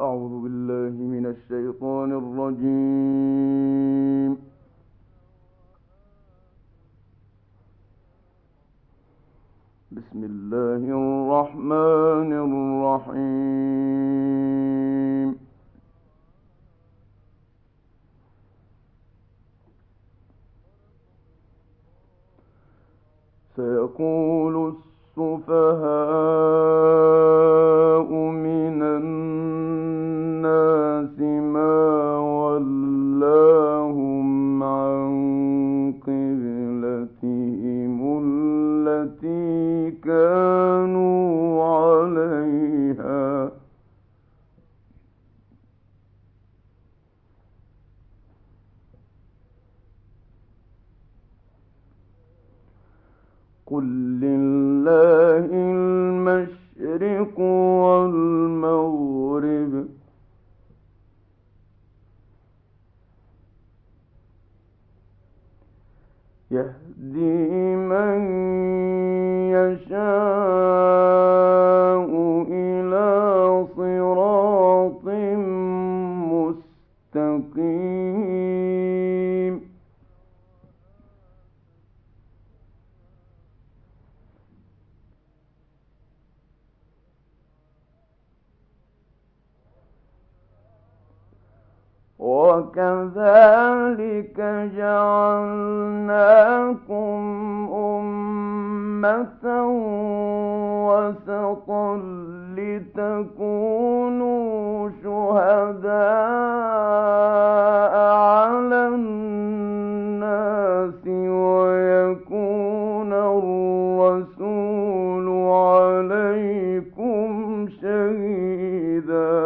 أعوذ بالله من الشيطان الرجيم. بسم الله الرحمن الرحيم. سيقول السفهاء من الناس ما ولاهم عن قبلتهم التي كانوا عليها قل لله المشرق والمغرب يهدي من يشاء إلى صراط مستقيم. وكذلك جعلناكم أمة وسطا لتكونوا شهداء على الناس ويكون الرسول عليكم شهيدا.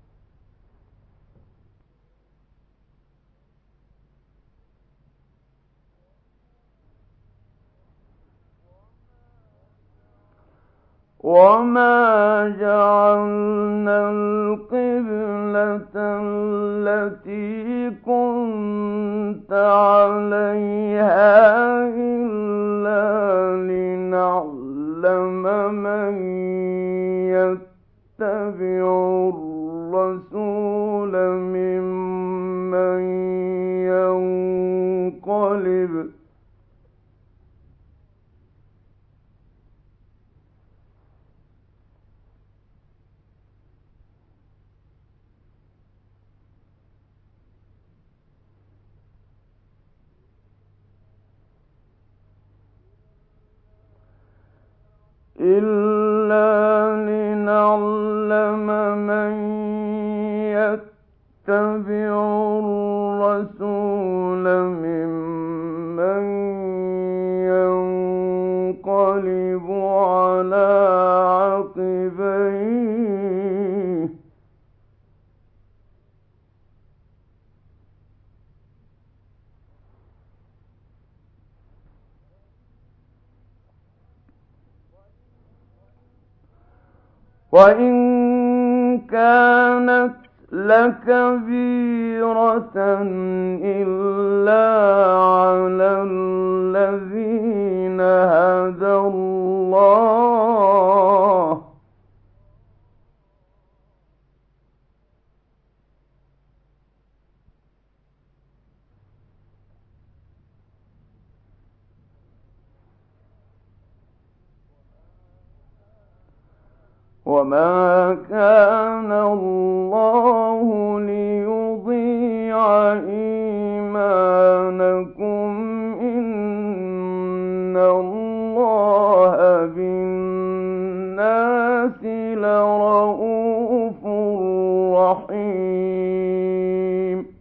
وما جعلنا القبلة التي كنت عليها إلا لنعلم من يتبع الرسول ممن ينقلب من يتبع الرسول ممن ينقلب على عقبيه وإن كانت لكبيرة إلا على الذين هدى الله وما كان الله ليضيع إيمانكم إن الله بالناس لرءوف رحيم.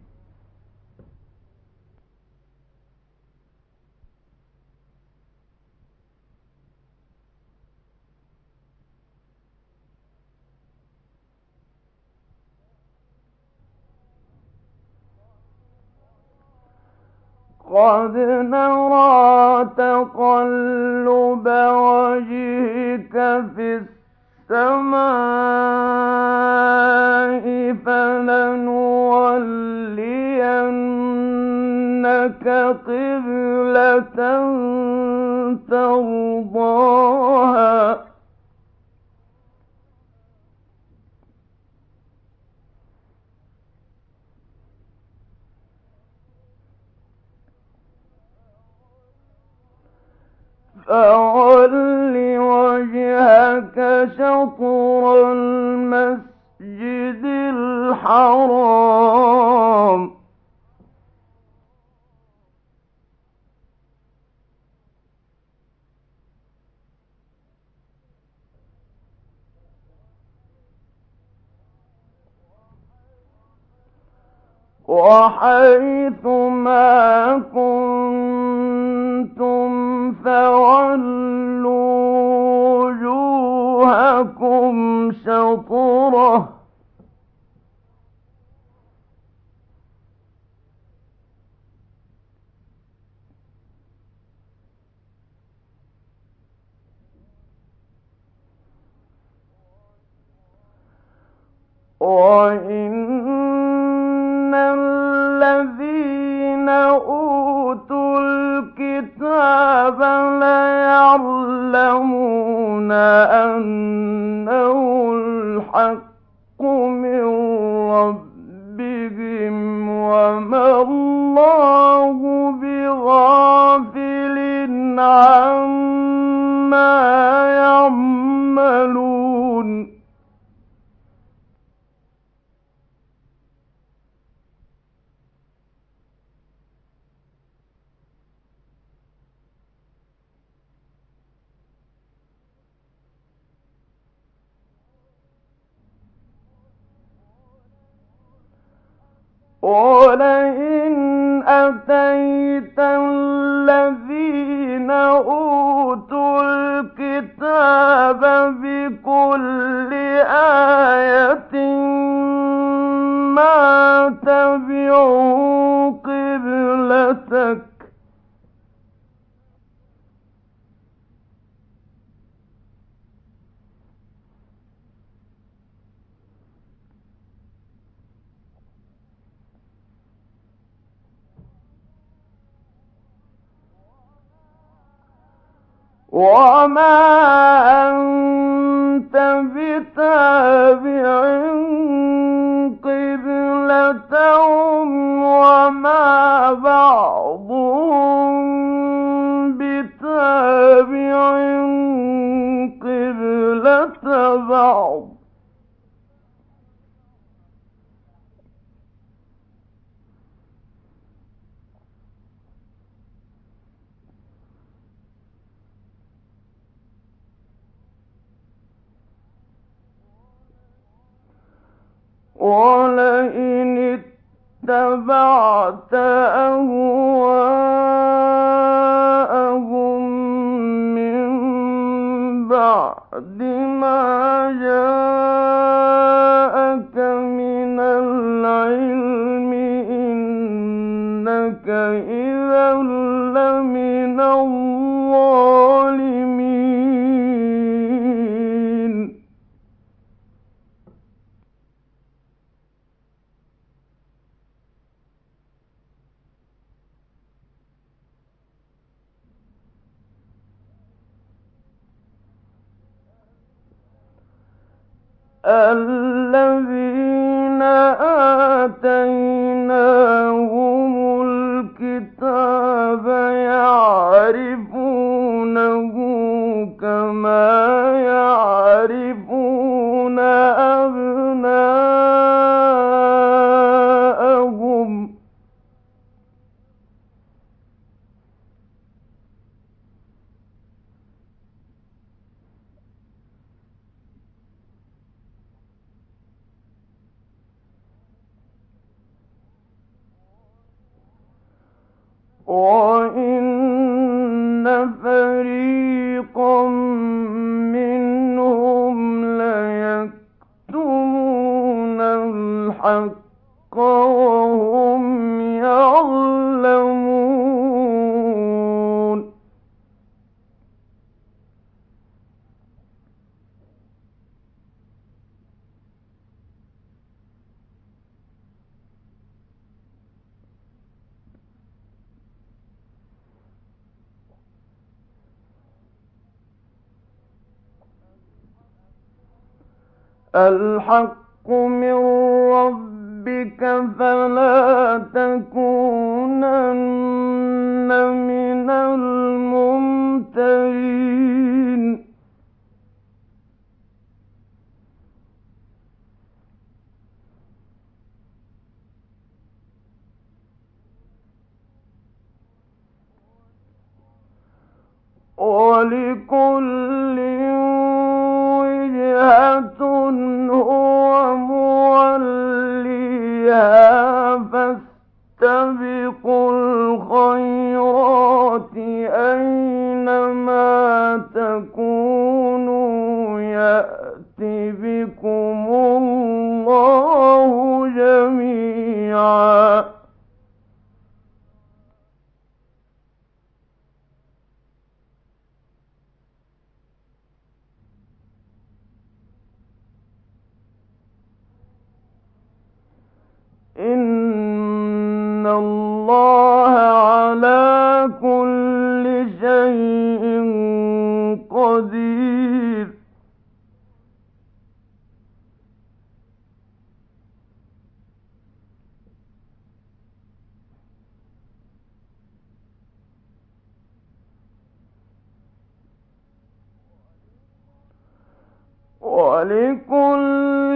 قد نرى تقلب وجهك في السماء فلنولينك قبلة ترضاها فَأَوَلِّ وَجْهَكَ شَطْرَ الْمَسْجِدِ الْحَرَامِ وَحَيْثُ مَا كُنتُمْ فَوَلُّوا وُجُوهَكُمْ شَطْرَهُ ۗ وَإِنَّ الَّذِينَ أُوتُوا الْكِتَابَ لَيَعْلَمُونَ أَنَّهُ الْحَقُّ مِن رَّبِّهِمْ وَمَا اللَّهُ بِغَافِلٍ عَمَّا يَعْمَلُونَ وَلَئِنْ أَتَيْتَ الَّذِينَ أُوتُوا الْكِتَابَ بِكُلِّ آيَةٍ مَا تَبِعُوا قِبْلَتَكَ ۚ وَمَا أَنتَ بِتَابِعٍ قِبْلَتَهُمْ وَمَا بَعْضُهُم بِتَابِعٍ قِبْلَةَ بَعْضٍ ۚ وَلَئِنِ اتَّبَعْتَ أَهْوَاءَهُم مِّن بَعْدِ مَا جَاءَكَ مِنَ الْعِلْمِ إِنَّكَ إِذًا لَّمِنَ الظَّالِمِينَ الَّذِينَ آتَيْنَاهُمُ الْكِتَابَ يَعْرِفُونَهُ كَمَا يَعْرِفُونَ أَبْنَاءَهُمْ ۖ وَإِنَّ فَرِيقًا مِّنْهُمْ لَيَكْتُمُونَ الْحَقَّ وَهُمْ يَعْلَمُونَ الْحَقُّ مِن رَّبِّكَ فَلَا تَكُونَنَّ مِنَ الْمُمْتَرِينَ الأخسرين ولكل وجهة هو موليها فاستبقوا الخيرات أينما تكونوا يأت بكم الله جميعا إن الله على كل شيء قدير ولكل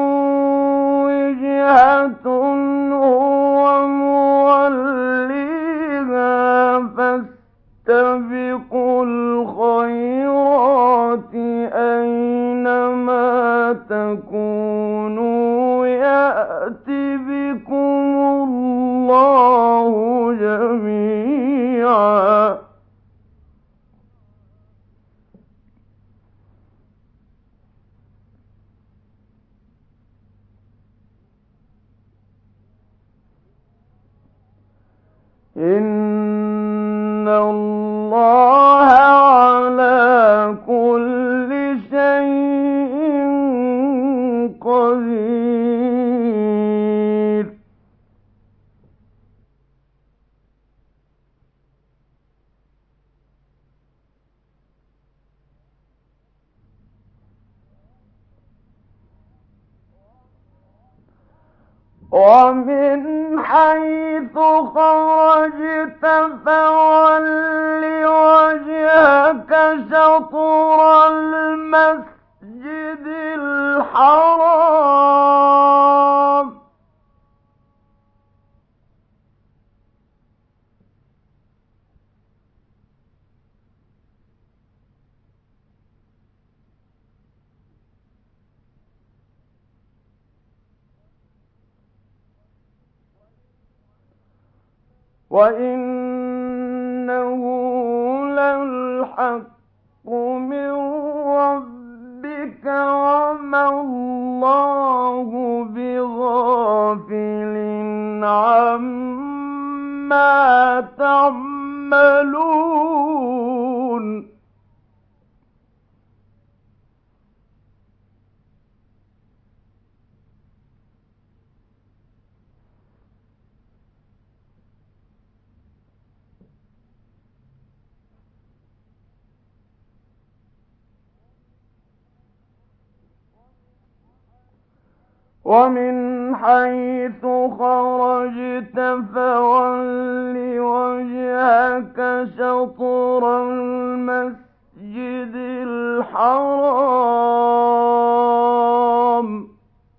وجهة هو موليها فاستبقوا الخيرات أينما تكونوا يأت بكم الله جميعا إن الله على كل شيء قدير ومن حيث خرجت فول وجهك شطر المسجد الحرام وإنه للحق من ربك وما الله بغافل عما تعملون ومن حيث خرجت فول وجهك شطر المسجد الحرام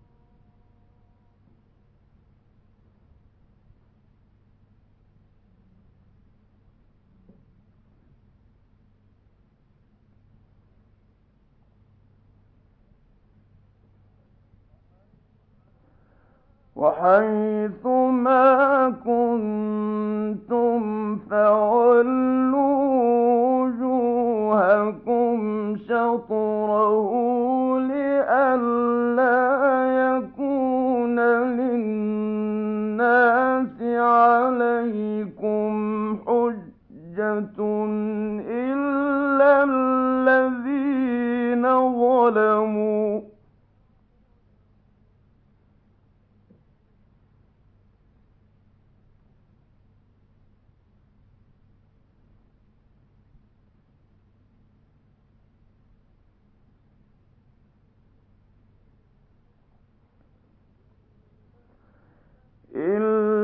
وحيث ما كنتم فولوا وجوهكم شطره لئلا يكون للناس عليكم حجة إلا الذين ظلموا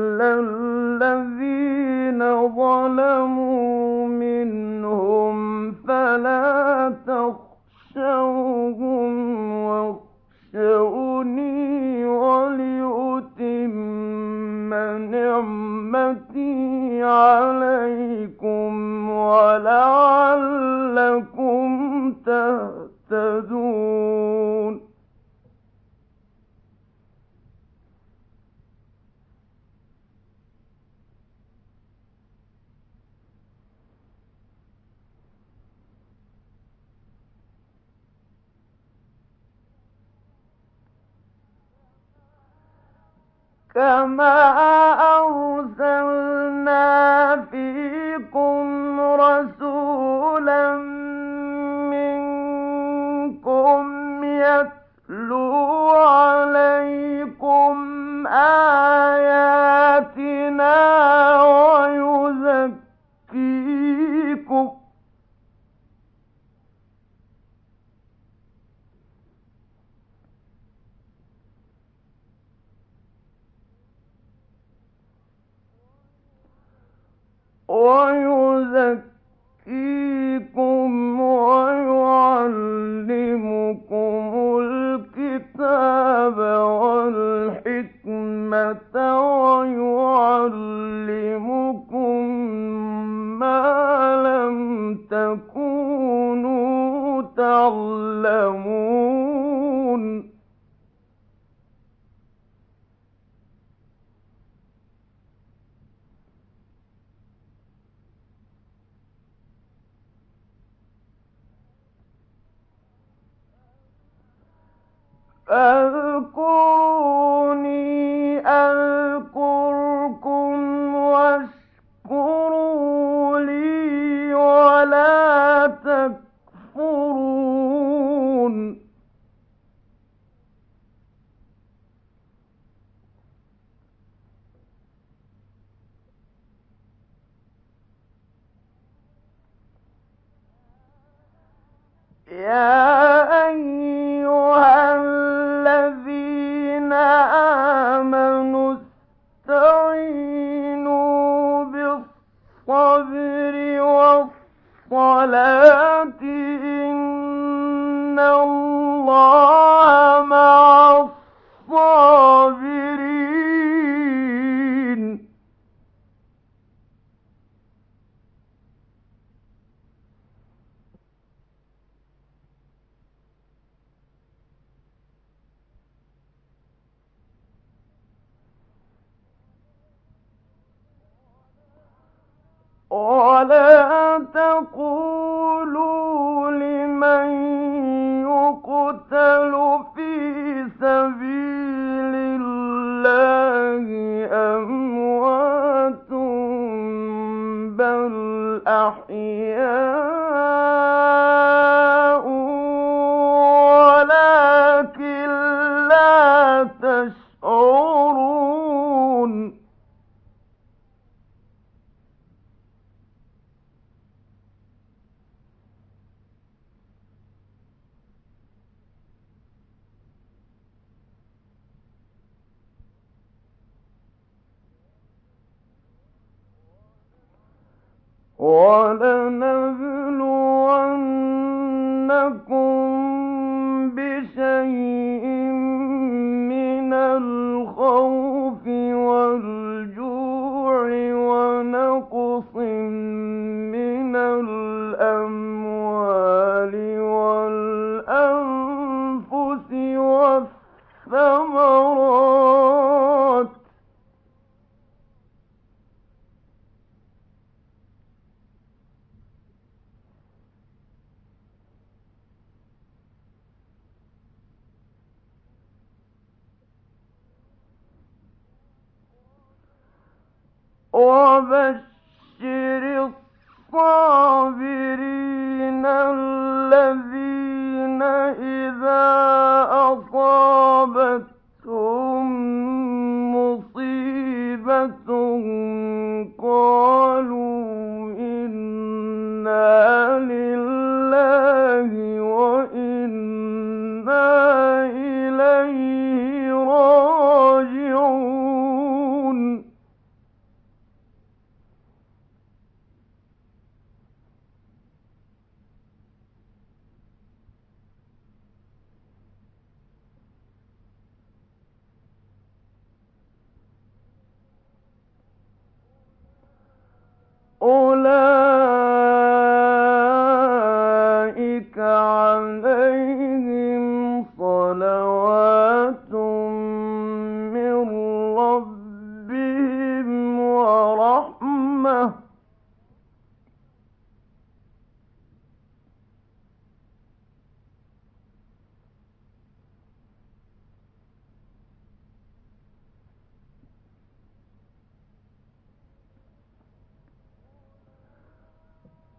منهم فاخشوهم واخشوني ولأتم نعمتي عليكم ولعلكم تهتدون. كما أرسلنا فيكم رسولا منكم يتلو عليكم آياتنا ويزكيكم ويعلمكم الكتاب والحكمة ويعلمكم ما لم تكونوا تعلمون. فاذكروني أذكركم واشكروا لي ولا تكفرون. يا أيها الذين آمنوا استعينوا بالصبر والصلاة إن الله مع الصابرين. ولا تقولوا لمن يقتل في سبيل الله أموات بل أحياء ولكن لا تشعرون. وَلَنَبْلُوَنَّكُم بِشَيْءٍ مِّنَ الْخَوْفِ وَالْجُوعِ وَنَقْصٍ مِّنَ الْأَمْوَالِ وَالْأَنفُسِ وَالثَّمَرَاتِ ۗ وَبَشِّرِ الصَّابِرِينَ الَّذِينَ إِذَا أَصَابَتْهُم مُّصِيبَةٌ قَالُوا إِنَّا لِلَّهِ وَإِنَّا إِلَيْهِ راجعون.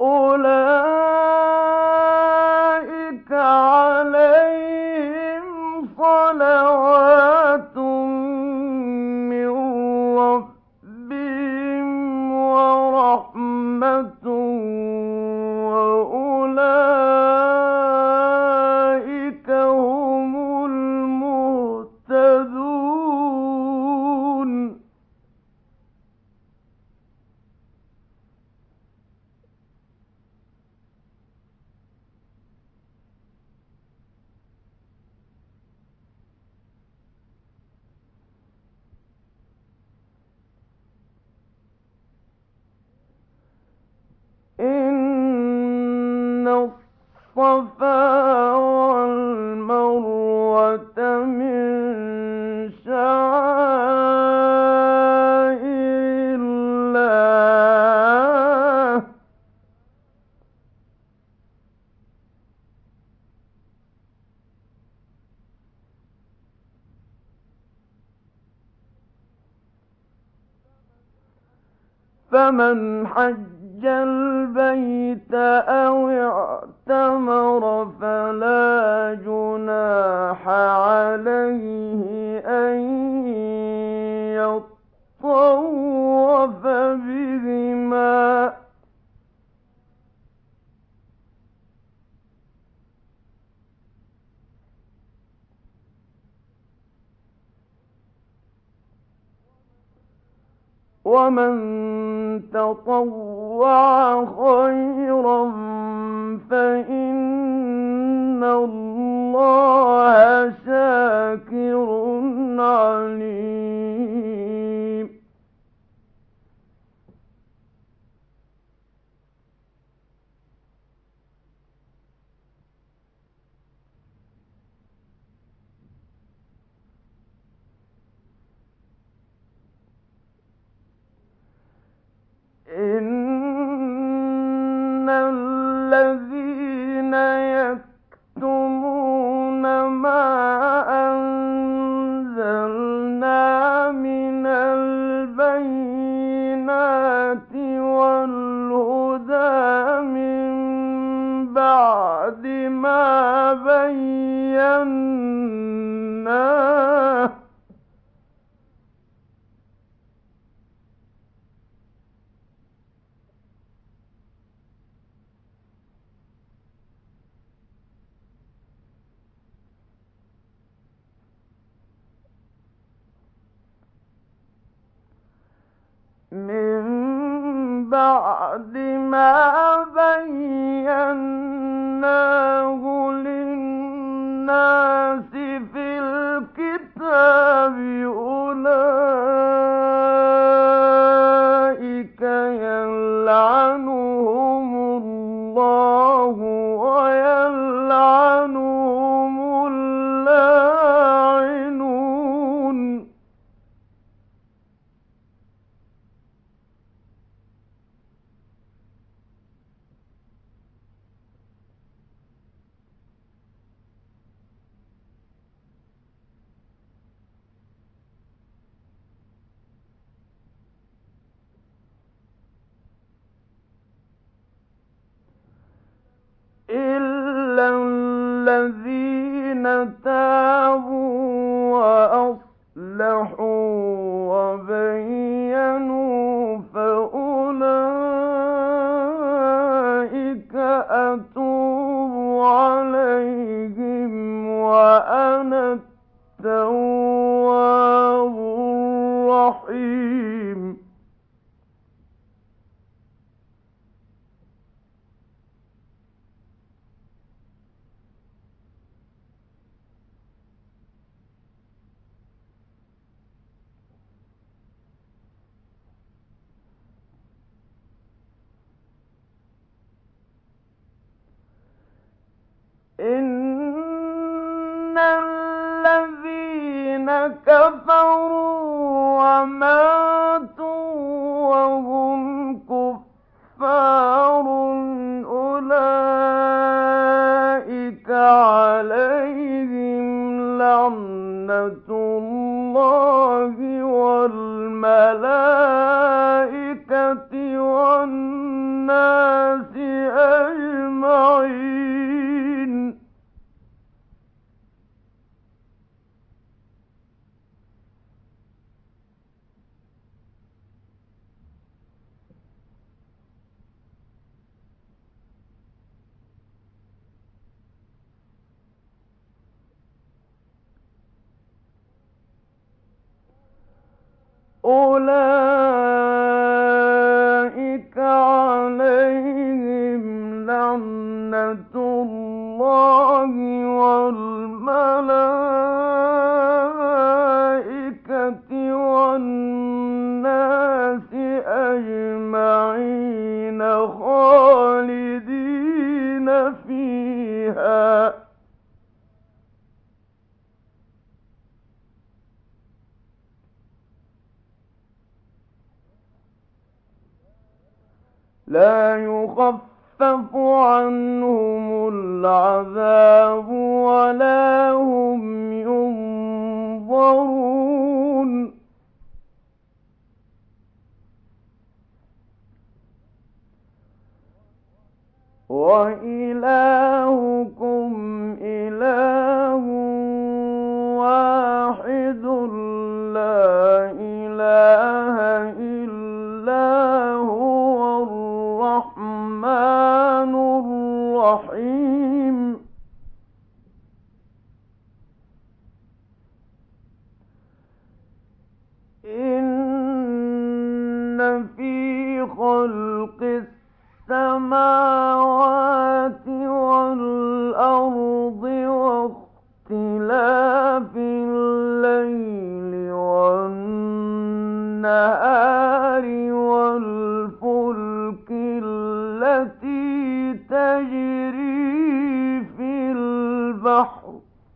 أولئك عليهم صلوات من ربهم ورحمة وأولئك هم المهتدون إن الصفا والمروة من شعائر الله فمن حج البيت أو اعتمر فلا جناح عليه أن يطوف بهما ومن تطوع خيرا فإن الله شاكر عليم إن الذين يكتمون ما أنزلنا من البينات والهدى من بعد ما بيناه من بعد ما بيناه للناس في الكتاب أولئك يلعنهم الله ويلعنهم اللاعنون إلا الذين تابوا وأصلحوا وبينوا فأولئك أتوب عليهم وأنا التواب الرحيم إن الذين كفروا وماتوا وهم كفار أولئك عليهم لعنة الله والملائكة والناس أجمعين أولئك عليهم لعنة الله والملائكة والناس أجمعين خالدين فيها لا يخفف عنهم العذاب ولا هم ينظرون وإلهكم إله واحد لا إله إلا هو الرحمن الرحيم إن في خلق السماوات والأرض واختلاف الليل والنهار والفلك التي تجري في البحر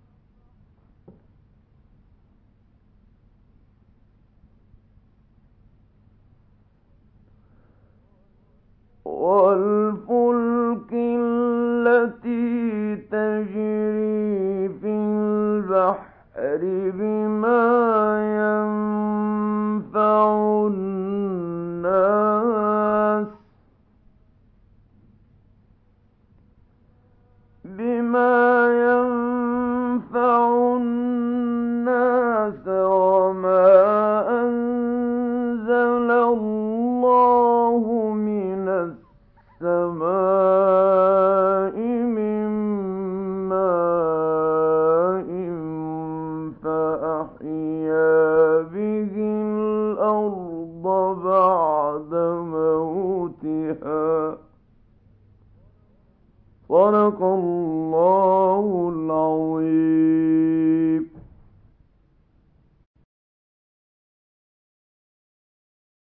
التي تجري في البحر بما ينفع